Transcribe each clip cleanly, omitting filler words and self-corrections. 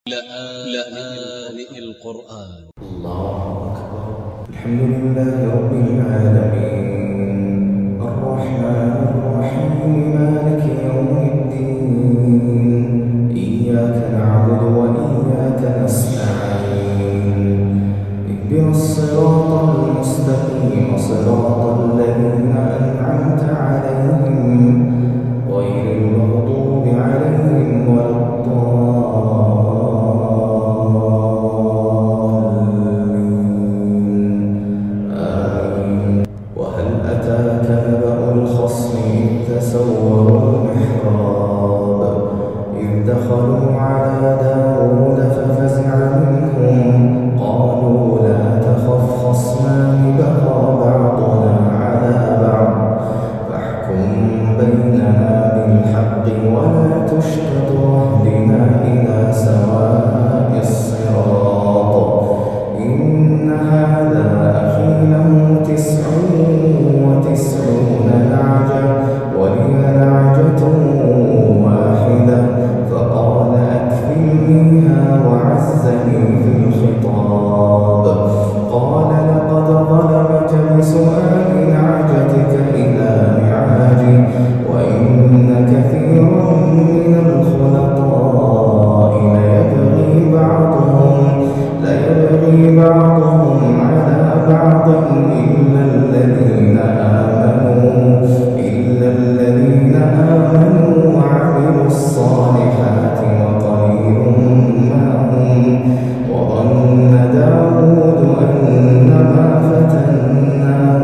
لآن القرآن. الله أكبر. الحمد لله رب العالمين الرحمن الرحيم مالك يوم الدين إياك نعبد وإياك نستعين اهدنا الصراط المستقيم صراط الذين أنعمت عليهم غير المغضوب عليهم ولا تسوروا المحراب إذ دخلوا على داود ففزع منهم قالوا لا تخف خصمان بغى بعضنا على بعض فاحكم بيننا بالحق ولا تشتت واهدنا إلى سواء الصراط إن هذا أخي له 99 نعجة ولي نعجة واحدة فقال أكفلنيها وعزني في الخطاب قال لقد ظلمك بسؤال نعجتك إلى نعاجي وإن كثيرا من الخلطاء ليبغي بعضهم على بعض إلا الذين آمنوا وعملوا الصالحات وقليل ما هم وظن داود أنما فتناه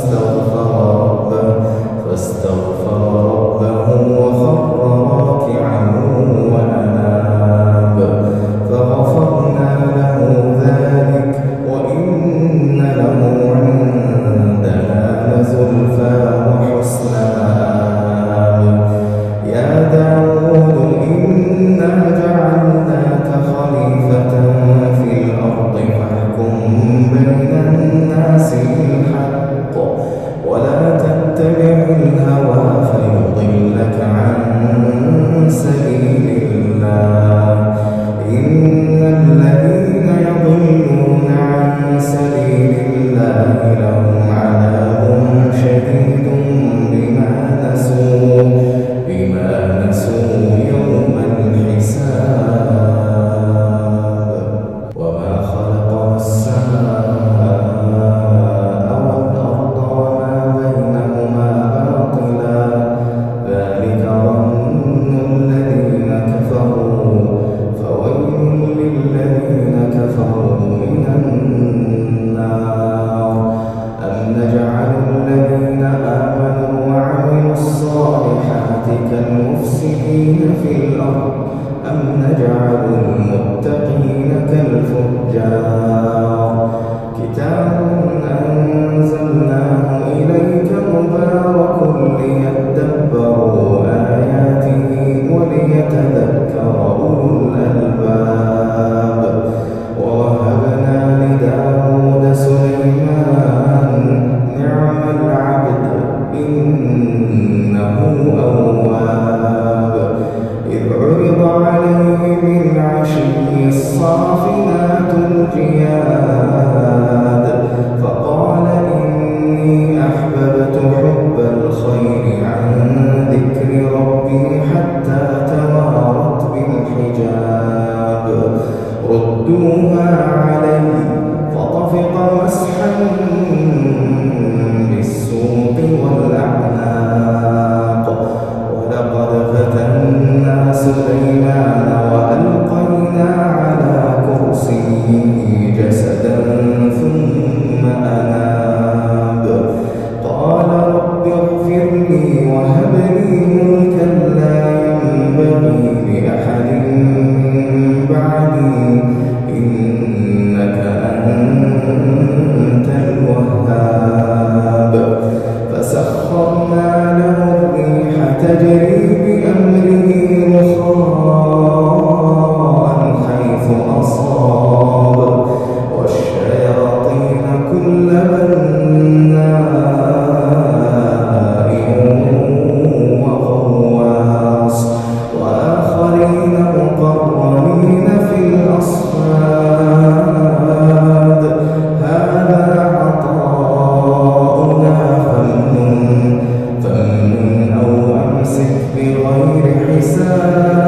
فاستغفر ربه وخر راكعا وأناب فغفرنا له ذلك وإن له عندنا لزلفى وحسن مآب يا داود إنا جعلناك خليفة في الأرض فاحكم بين الناس بالحق ولا تتبع الهوى فيضلك عن سبيل الله إن الذين يضلون عن سبيل الله لهم عذاب شديد بما نسوا يوم الحساب وما خلقنا السماء والأرض وما بينهما باطلا ذلك ظن الذين كفروا فويل للذين كفروا من النار أم نجعل الذين آمنوا وعملوا الصالحات كالمفسدين في الأرض أم نجعل المتقين كالفجار كتاب أنزلناه إليك مبارك ليدبروا آياته وليتذكر أولو الألباب ووهبنا لداود سليمان نعم العبد إنه أواب إذ عرض عليه بالعشي الصافنات الجياد فقال إني أحببت حب الخير عن ذكر ربي حتى توارت بالحجاب ردوها علي فطفق مسحا بالسوق والأعناق ولقد فتنا سليمان وألقينا على كرسيه جسدا ثم أناب قال رب اغفر لي وهب لي ملكا لا ينبغي لأحد من بعدي حساب